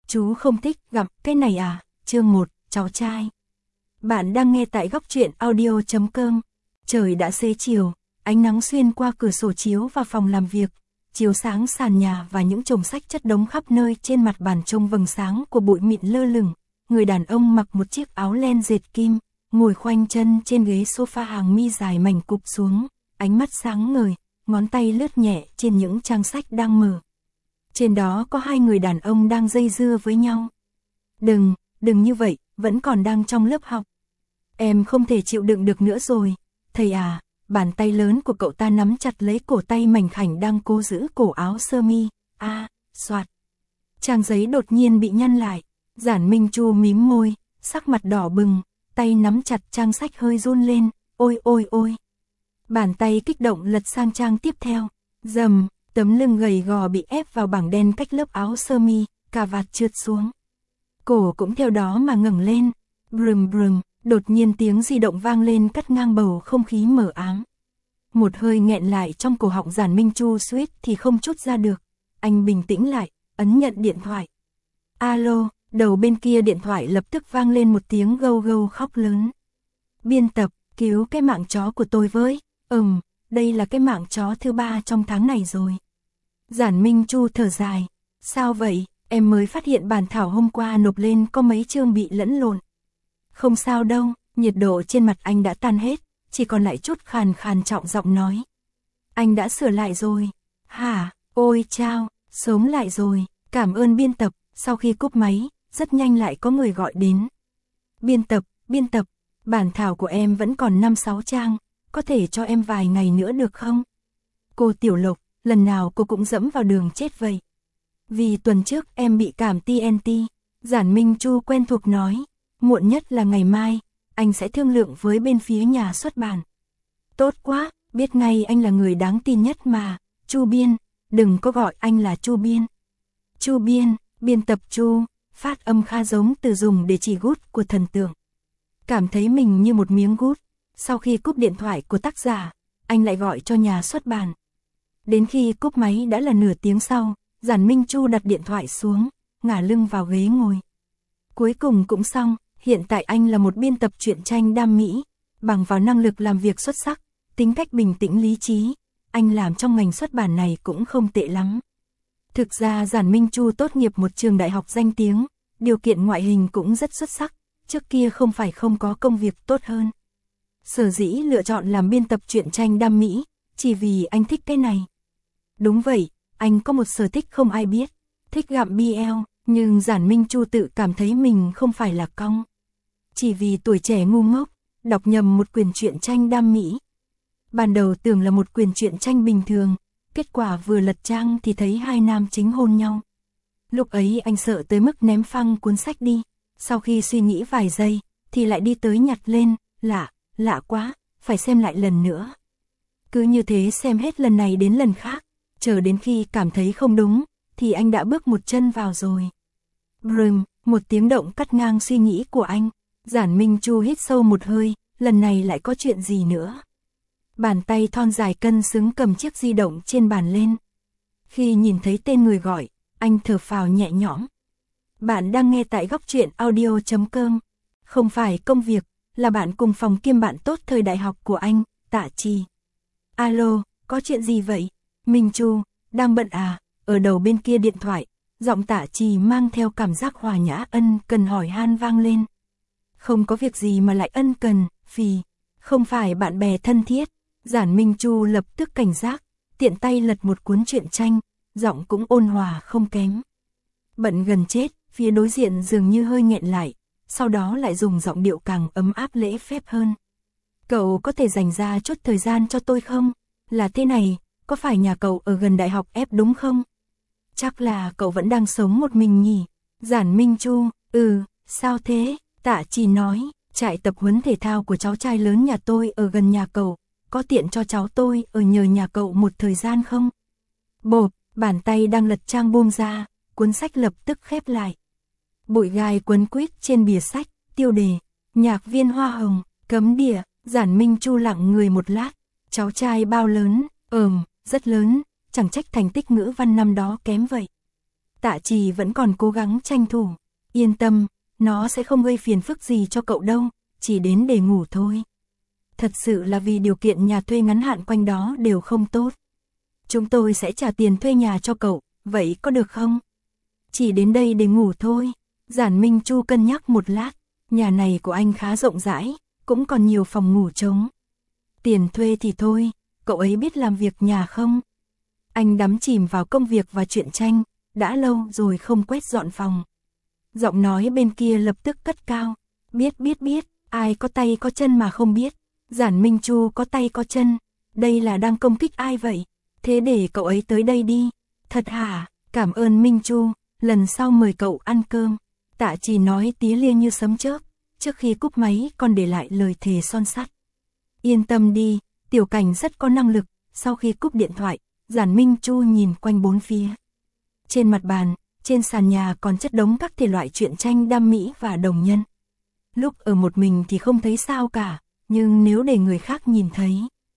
Chú không thích gặm cái này à? Chương 1, cháu trai. Bạn đang nghe tại góc truyện audio.com. Trời đã xế chiều, ánh nắng xuyên qua cửa sổ chiếu vào phòng làm việc, chiếu sáng sàn nhà và những chồng sách chất đống khắp nơi trên mặt bàn trông vầng sáng của bụi mịn lơ lửng. Người đàn ông mặc một chiếc áo len dệt kim, ngồi khoanh chân trên ghế sofa hàng mi dài mảnh cụp xuống, ánh mắt sáng ngời, ngón tay lướt nhẹ trên những trang sách đang mở. Trên đó có hai người đàn ông đang dây dưa với nhau. Đừng như vậy, vẫn còn đang trong lớp học. Em không thể chịu đựng được nữa rồi. Thầy à, bàn tay lớn của cậu ta nắm chặt lấy cổ tay mảnh khảnh đang cố giữ cổ áo sơ mi. Soạt. Trang giấy đột nhiên bị nhăn lại. Giản Minh Chu mím môi, sắc mặt đỏ bừng, tay nắm chặt trang sách hơi run lên. Ôi. Bàn tay kích động lật sang trang tiếp theo. Rầm. Tấm lưng gầy gò bị ép vào bảng đen cách lớp áo sơ mi, cà vạt trượt xuống. Cổ cũng theo đó mà ngẩng lên. Brum, đột nhiên tiếng di động vang lên cắt ngang bầu không khí mờ ám. Một hơi nghẹn lại trong cổ họng Giản Minh Chu suýt thì không trút ra được. Anh bình tĩnh lại, ấn nhận điện thoại. Alo, đầu bên kia điện thoại lập tức vang lên một tiếng gâu khóc lớn. Biên tập, cứu cái mạng chó của tôi với. Đây là cái mạng chó thứ 3 trong tháng này rồi. Giản Minh Chu thở dài. Sao vậy? Em mới phát hiện bản thảo hôm qua nộp lên có mấy chương bị lẫn lộn. Không sao đâu, nhiệt độ trên mặt anh đã tan hết, chỉ còn lại chút khàn trọng giọng nói. Anh đã sửa lại rồi. Hả? Ôi chao, sớm lại rồi, cảm ơn biên tập. Sau khi cúp máy, rất nhanh lại có người gọi đến. Biên tập, bản thảo của em vẫn còn 5-6 trang, có thể cho em vài ngày nữa được không? Cô Tiểu Lộc, lần nào cô cũng dẫm vào đường chết vậy. Vì tuần trước em bị cảm TNT, Giản Minh Chu quen thuộc nói, muộn nhất là ngày mai, anh sẽ thương lượng với bên phía nhà xuất bản. Tốt quá, biết ngay anh là người đáng tin nhất mà, Chu Biên, đừng có gọi anh là Chu Biên. Chu Biên, biên tập Chu, phát âm khá giống từ dùng để chỉ gút của thần tượng. Cảm thấy mình như một miếng gút, sau khi cúp điện thoại của tác giả, anh lại gọi cho nhà xuất bản. Đến khi cúp máy đã là nửa tiếng sau, Giản Minh Chu đặt điện thoại xuống, ngả lưng vào ghế ngồi. Cuối cùng cũng xong, hiện tại anh là một biên tập truyện tranh đam mỹ, bằng vào năng lực làm việc xuất sắc, tính cách bình tĩnh lý trí, anh làm trong ngành xuất bản này cũng không tệ lắm. Thực ra Giản Minh Chu tốt nghiệp một trường đại học danh tiếng, điều kiện ngoại hình cũng rất xuất sắc, trước kia không phải không có công việc tốt hơn. Sở dĩ lựa chọn làm biên tập truyện tranh đam mỹ, chỉ vì anh thích cái này. Đúng vậy, anh có một sở thích không ai biết, thích gặm BL, nhưng Giản Minh Chu tự cảm thấy mình không phải là cong. Chỉ vì tuổi trẻ ngu ngốc, đọc nhầm một quyển truyện tranh đam mỹ. Ban đầu tưởng là một quyển truyện tranh bình thường, kết quả vừa lật trang thì thấy hai nam chính hôn nhau. Lúc ấy anh sợ tới mức ném phăng cuốn sách đi, sau khi suy nghĩ vài giây, thì lại đi tới nhặt lên, lạ quá, phải xem lại lần nữa. Cứ như thế xem hết lần này đến lần khác, chờ đến khi cảm thấy không đúng, thì anh đã bước một chân vào rồi. Brum, một tiếng động cắt ngang suy nghĩ của anh. Giản Minh Chu hít sâu một hơi, lần này lại có chuyện gì nữa. Bàn tay thon dài cân xứng cầm chiếc di động trên bàn lên. Khi nhìn thấy tên người gọi, anh thở phào nhẹ nhõm. Bạn đang nghe tại góc truyện audio.com. Không phải công việc, là bạn cùng phòng kiêm bạn tốt thời đại học của anh, Tạ Trì. Alo, có chuyện gì vậy? Minh Chu, đang bận à? Ở đầu bên kia điện thoại, giọng Tạ Trì mang theo cảm giác hòa nhã ân cần hỏi han vang lên. Không có việc gì mà lại ân cần, không phải bạn bè thân thiết. Giản Minh Chu lập tức cảnh giác, tiện tay lật một cuốn truyện tranh, giọng cũng ôn hòa không kém. Bận gần chết, phía đối diện dường như hơi nghẹn lại, sau đó lại dùng giọng điệu càng ấm áp lễ phép hơn. Cậu có thể dành ra chút thời gian cho tôi không? Là thế này, có phải nhà cậu ở gần đại học F đúng không? Chắc là cậu vẫn đang sống một mình nhỉ? Giản Minh Chu, sao thế? Tạ Trì nói, trại tập huấn thể thao của cháu trai lớn nhà tôi ở gần nhà cậu, có tiện cho cháu tôi ở nhờ nhà cậu một thời gian không? Bộp, bàn tay đang lật trang buông ra, cuốn sách lập tức khép lại. Bụi gai quấn quýt trên bìa sách, tiêu đề, nhạc viên hoa hồng, cấm địa. Giản Minh Chu lặng người một lát, cháu trai bao lớn? Rất lớn, chẳng trách thành tích ngữ văn năm đó kém vậy. Tạ Trì vẫn còn cố gắng tranh thủ. Yên tâm, nó sẽ không gây phiền phức gì cho cậu đâu, chỉ đến để ngủ thôi. Thật sự là vì điều kiện nhà thuê ngắn hạn quanh đó đều không tốt. Chúng tôi sẽ trả tiền thuê nhà cho cậu, vậy có được không? Chỉ đến đây để ngủ thôi. Giản Minh Chu cân nhắc một lát, nhà này của anh khá rộng rãi, cũng còn nhiều phòng ngủ trống. Tiền thuê thì thôi, cậu ấy biết làm việc nhà không? Anh đắm chìm vào công việc và truyện tranh, đã lâu rồi không quét dọn phòng. Giọng nói bên kia lập tức cất cao. Biết, ai có tay có chân mà không biết. Giản Minh Chu có tay có chân, đây là đang công kích ai vậy? Thế để cậu ấy tới đây đi. Thật hả? Cảm ơn Minh Chu, lần sau mời cậu ăn cơm. Tạ Trì nói tía lia như sấm chớp, trước khi cúp máy còn để lại lời thề son sắt. Yên tâm đi, Tiểu Cảnh rất có năng lực. Sau khi cúp điện thoại, Giản Minh Chu nhìn quanh bốn phía. Trên mặt bàn, trên sàn nhà còn chất đống các thể loại truyện tranh đam mỹ và đồng nhân. Lúc ở một mình thì không thấy sao cả, nhưng nếu để người khác nhìn thấy.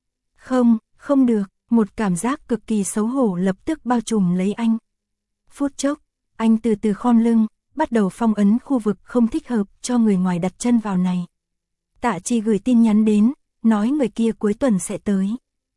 Không được, một cảm giác cực kỳ xấu hổ lập tức bao trùm lấy anh. Phút chốc, anh từ từ khom lưng, bắt đầu phong ấn khu vực không thích hợp cho người ngoài đặt chân vào này. Tạ Trì gửi tin nhắn đến, nói người kia cuối tuần sẽ tới.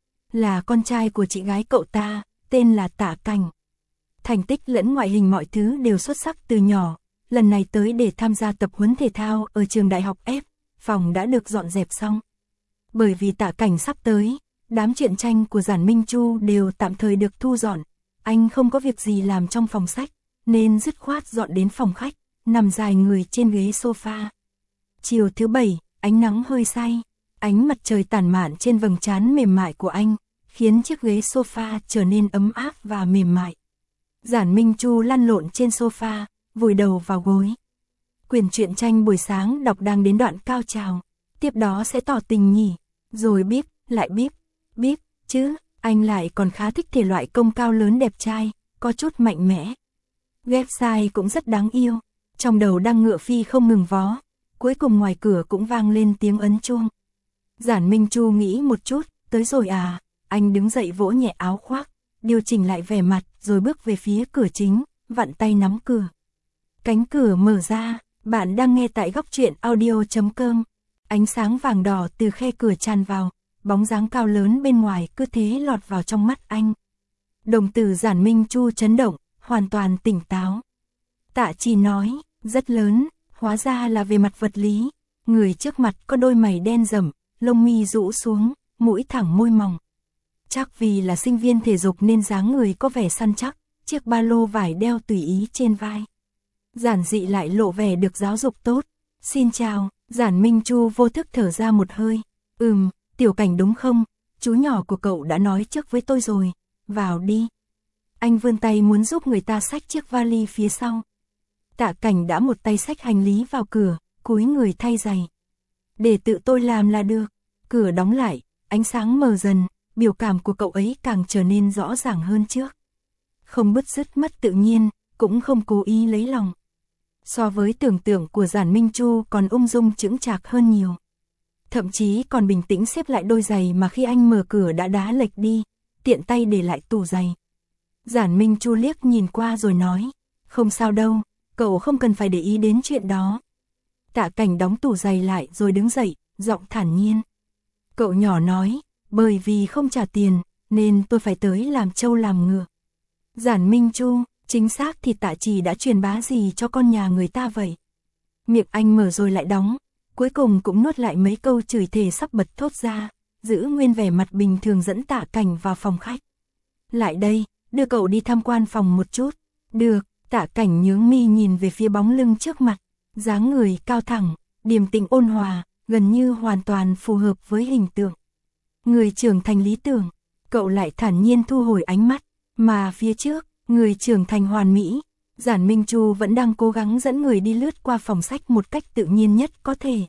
Là con trai của chị gái cậu ta, tên là Tạ Cảnh. Thành tích lẫn ngoại hình mọi thứ đều xuất sắc từ nhỏ, lần này tới để tham gia tập huấn thể thao ở trường đại học F, phòng đã được dọn dẹp xong. Bởi vì Tạ Cảnh sắp tới, đám truyện tranh của Giản Minh Chu đều tạm thời được thu dọn, anh không có việc gì làm trong phòng sách, nên dứt khoát dọn đến phòng khách, nằm dài người trên ghế sofa. Chiều thứ Bảy, ánh nắng hơi say, ánh mặt trời tản mạn trên vầng trán mềm mại của anh, khiến chiếc ghế sofa trở nên ấm áp và mềm mại. Giản Minh Chu lăn lộn trên sofa, vùi đầu vào gối. Quyển truyện tranh buổi sáng đọc đang đến đoạn cao trào, tiếp đó sẽ tỏ tình nhỉ, rồi bíp, lại bíp chứ, anh lại còn khá thích thể loại công cao lớn đẹp trai, có chút mạnh mẽ. Website cũng rất đáng yêu, trong đầu đang ngựa phi không ngừng vó, cuối cùng ngoài cửa cũng vang lên tiếng ấn chuông. Giản Minh Chu nghĩ một chút, tới rồi à, anh đứng dậy vỗ nhẹ áo khoác, điều chỉnh lại vẻ mặt rồi bước về phía cửa chính, vặn tay nắm cửa. Cánh cửa mở ra, bạn đang nghe tại góc truyện audio.com. Ánh sáng vàng đỏ từ khe cửa tràn vào, bóng dáng cao lớn bên ngoài cứ thế lọt vào trong mắt anh. Đồng tử Giản Minh Chu chấn động, hoàn toàn tỉnh táo. Tạ Trì nói, rất lớn, hóa ra là về mặt vật lý. Người trước mặt có đôi mày đen rậm, lông mi rũ xuống, mũi thẳng môi mỏng. Chắc vì là sinh viên thể dục nên dáng người có vẻ săn chắc, chiếc ba lô vải đeo tùy ý trên vai. Giản dị lại lộ vẻ được giáo dục tốt. Xin chào, Giản Minh Chu vô thức thở ra một hơi. Tiểu Cảnh đúng không? Chú nhỏ của cậu đã nói trước với tôi rồi. Vào đi. Anh vươn tay muốn giúp người ta xách chiếc vali phía sau. Tạ Cảnh đã một tay xách hành lý vào cửa, cúi người thay giày. Để tự tôi làm là được. Cửa đóng lại, ánh sáng mờ dần, biểu cảm của cậu ấy càng trở nên rõ ràng hơn trước. Không bứt rứt mất tự nhiên, cũng không cố ý lấy lòng. So với tưởng tượng của Giản Minh Chu còn ung dung chững chạc hơn nhiều. Thậm chí còn bình tĩnh xếp lại đôi giày mà khi anh mở cửa đã đá lệch đi, tiện tay để lại tủ giày. Giản Minh Chu liếc nhìn qua rồi nói, không sao đâu, cậu không cần phải để ý đến chuyện đó. Tạ Cảnh đóng tủ giày lại rồi đứng dậy, giọng thản nhiên. Cậu nhỏ nói, bởi vì không trả tiền, nên tôi phải tới làm trâu làm ngựa. Giản Minh Chu, chính xác thì Tạ Trì đã truyền bá gì cho con nhà người ta vậy? Miệng anh mở rồi lại đóng, cuối cùng cũng nuốt lại mấy câu chửi thề sắp bật thốt ra, giữ nguyên vẻ mặt bình thường dẫn Tạ Cảnh vào phòng khách. Lại đây, đưa cậu đi tham quan phòng một chút. Được, Tạ Cảnh nhướng mi nhìn về phía bóng lưng trước mặt, dáng người cao thẳng, điềm tĩnh ôn hòa, gần như hoàn toàn phù hợp với hình tượng. Người trưởng thành lý tưởng, cậu lại thản nhiên thu hồi ánh mắt, mà phía trước, người trưởng thành hoàn mỹ. Giản Minh Chu vẫn đang cố gắng dẫn người đi lướt qua phòng sách một cách tự nhiên nhất có thể.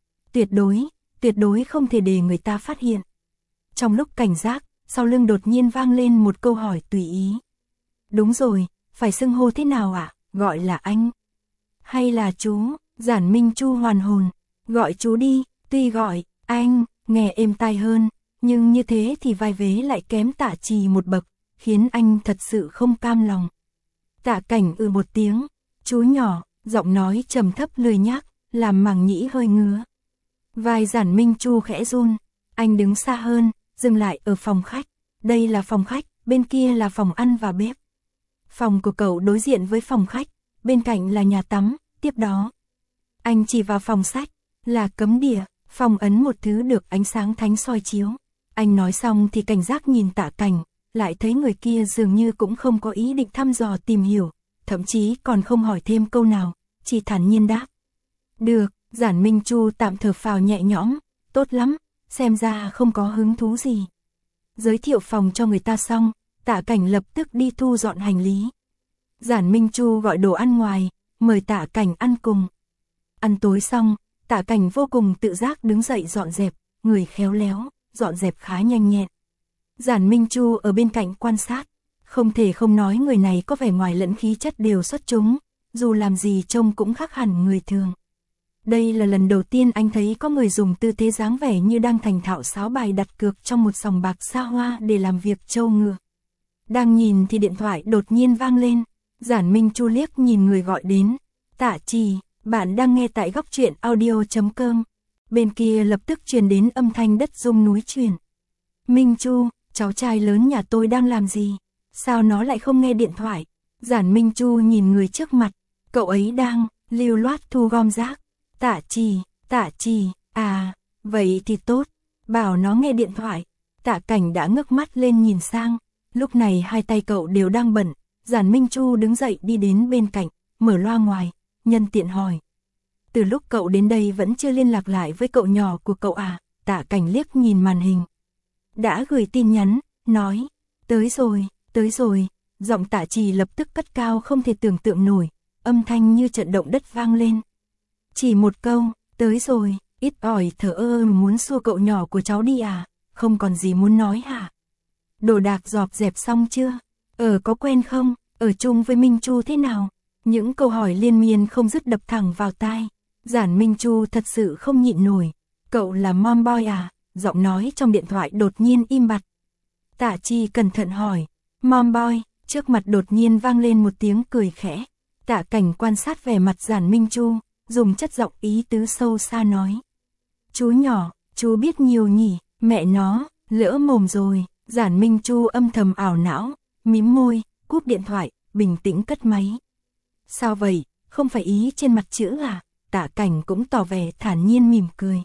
Tuyệt đối không thể để người ta phát hiện. Trong lúc cảnh giác, sau lưng đột nhiên vang lên một câu hỏi tùy ý. Đúng rồi, phải xưng hô thế nào ạ? Gọi là anh hay là chú? Giản Minh Chu hoàn hồn. Gọi chú đi, tuy gọi anh nghe êm tai hơn, nhưng như thế thì vai vế lại kém Tạ Trì một bậc, khiến anh thật sự không cam lòng. Tạ Cảnh một tiếng. Chú nhỏ, giọng nói trầm thấp lười nhác, làm màng nhĩ hơi ngứa. Vai Giản Minh Chu khẽ run. Anh đứng xa hơn, dừng lại ở phòng khách. Đây là phòng khách, bên kia là phòng ăn và bếp. Phòng của cậu đối diện với phòng khách, bên cạnh là nhà tắm, tiếp đó. Anh chỉ vào phòng sách, là cấm địa, phong ấn một thứ được ánh sáng thánh soi chiếu. Anh nói xong thì cảnh giác nhìn Tạ Cảnh, lại thấy người kia dường như cũng không có ý định thăm dò tìm hiểu, thậm chí còn không hỏi thêm câu nào, chỉ thản nhiên đáp. Được, Giản Minh Chu tạm thở phào nhẹ nhõm, tốt lắm, xem ra không có hứng thú gì. Giới thiệu phòng cho người ta xong, Tạ Cảnh lập tức đi thu dọn hành lý. Giản Minh Chu gọi đồ ăn ngoài, mời Tạ Cảnh ăn cùng. Ăn tối xong, Tạ Cảnh vô cùng tự giác đứng dậy dọn dẹp, người khéo léo, dọn dẹp khá nhanh nhẹn. Giản Minh Chu ở bên cạnh quan sát, không thể không nói người này có vẻ ngoài lẫn khí chất đều xuất chúng, dù làm gì trông cũng khác hẳn người thường. Đây là lần đầu tiên anh thấy có người dùng tư thế dáng vẻ như đang thành thạo sáo bài đặt cược trong một sòng bạc xa hoa để làm việc trâu ngựa. Đang nhìn thì điện thoại đột nhiên vang lên, Giản Minh Chu liếc nhìn người gọi đến. Tạ Trì, bạn đang nghe tại góc truyện audio.com. Bên kia lập tức truyền đến âm thanh đất rung núi chuyển. Minh Chu, cháu trai lớn nhà tôi đang làm gì? Sao nó lại không nghe điện thoại? Giản Minh Chu nhìn người trước mặt, cậu ấy đang lưu loát thu gom rác. Tạ Trì, à, vậy thì tốt, bảo nó nghe điện thoại. Tạ Cảnh đã ngước mắt lên nhìn sang, lúc này hai tay cậu đều đang bận. Giản Minh Chu đứng dậy đi đến bên cạnh, mở loa ngoài, nhân tiện hỏi. Từ lúc cậu đến đây vẫn chưa liên lạc lại với cậu nhỏ của cậu à? Tạ Cảnh liếc nhìn màn hình. Đã gửi tin nhắn, nói, tới rồi, giọng Tạ Trì lập tức cất cao không thể tưởng tượng nổi, âm thanh như trận động đất vang lên. Chỉ một câu, tới rồi, ít ỏi thở ơ muốn xua cậu nhỏ của cháu đi à, không còn gì muốn nói hả? Đồ đạc dọn dẹp xong chưa? Có quen không? Ở chung với Minh Chu thế nào? Những câu hỏi liên miên không dứt đập thẳng vào tai. Giản Minh Chu thật sự không nhịn nổi. Cậu là mom boy à? Giọng nói trong điện thoại đột nhiên im bặt. Tạ Chi cẩn thận hỏi. Mom boy, trước mặt đột nhiên vang lên một tiếng cười khẽ. Tạ Cảnh quan sát vẻ mặt Giản Minh Chu, dùng chất giọng ý tứ sâu xa nói. Chú nhỏ, chú biết nhiều nhỉ, mẹ nó, lỡ mồm rồi. Giản Minh Chu âm thầm ảo não, mím môi, cúp điện thoại, bình tĩnh cất máy. Sao vậy, không phải ý trên mặt chữ à? Tạ Cảnh cũng tỏ vẻ thản nhiên mỉm cười.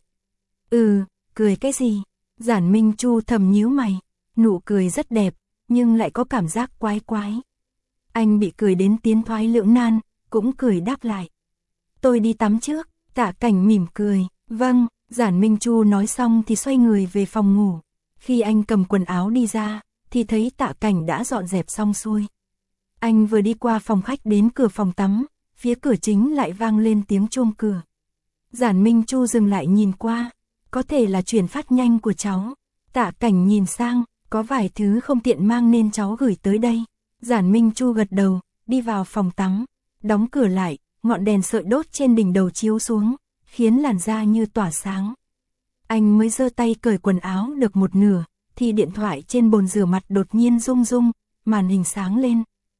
Cười cái gì? Giản Minh Chu thầm nhíu mày, nụ cười rất đẹp, nhưng lại có cảm giác quái quái. Anh bị cười đến tiến thoái lưỡng nan, cũng cười đáp lại. Tôi đi tắm trước. Tạ Cảnh mỉm cười. Vâng. Giản Minh Chu nói xong thì xoay người về phòng ngủ. Khi anh cầm quần áo đi ra, thì thấy Tạ Cảnh đã dọn dẹp xong xuôi. Anh vừa đi qua phòng khách đến cửa phòng tắm, phía cửa chính lại vang lên tiếng chuông cửa. Giản Minh Chu dừng lại nhìn qua, có thể là chuyển phát nhanh của cháu. Tạ Cảnh nhìn sang, có vài thứ không tiện mang nên cháu gửi tới đây. Giản Minh Chu gật đầu, đi vào phòng tắm, đóng cửa lại, ngọn đèn sợi đốt trên đỉnh đầu chiếu xuống, khiến làn da như tỏa sáng. Anh mới giơ tay cởi quần áo được một nửa, thì điện thoại trên bồn rửa mặt đột nhiên rung rung, màn hình sáng lên.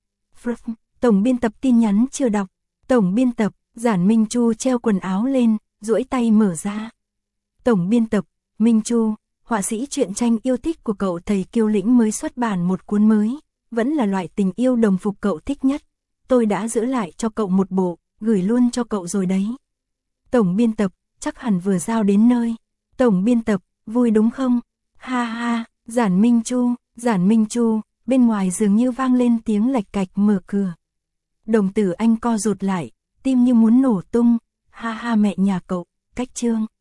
Tổng biên tập tin nhắn chưa đọc. Tổng biên tập. Giản Minh Chu treo quần áo lên, duỗi tay mở ra. Tổng biên tập, Minh Chu, họa sĩ truyện tranh yêu thích của cậu thầy Kiêu Lĩnh mới xuất bản một cuốn mới, vẫn là loại tình yêu đồng phục cậu thích nhất. Tôi đã giữ lại cho cậu một bộ, gửi luôn cho cậu rồi đấy. Tổng biên tập, chắc hẳn vừa giao đến nơi. Tổng biên tập, vui đúng không? Ha ha. Giản Minh Chu, bên ngoài dường như vang lên tiếng lạch cạch mở cửa. Đồng tử anh co rụt lại, tim như muốn nổ tung. Ha ha, mẹ nhà cậu, cách chương.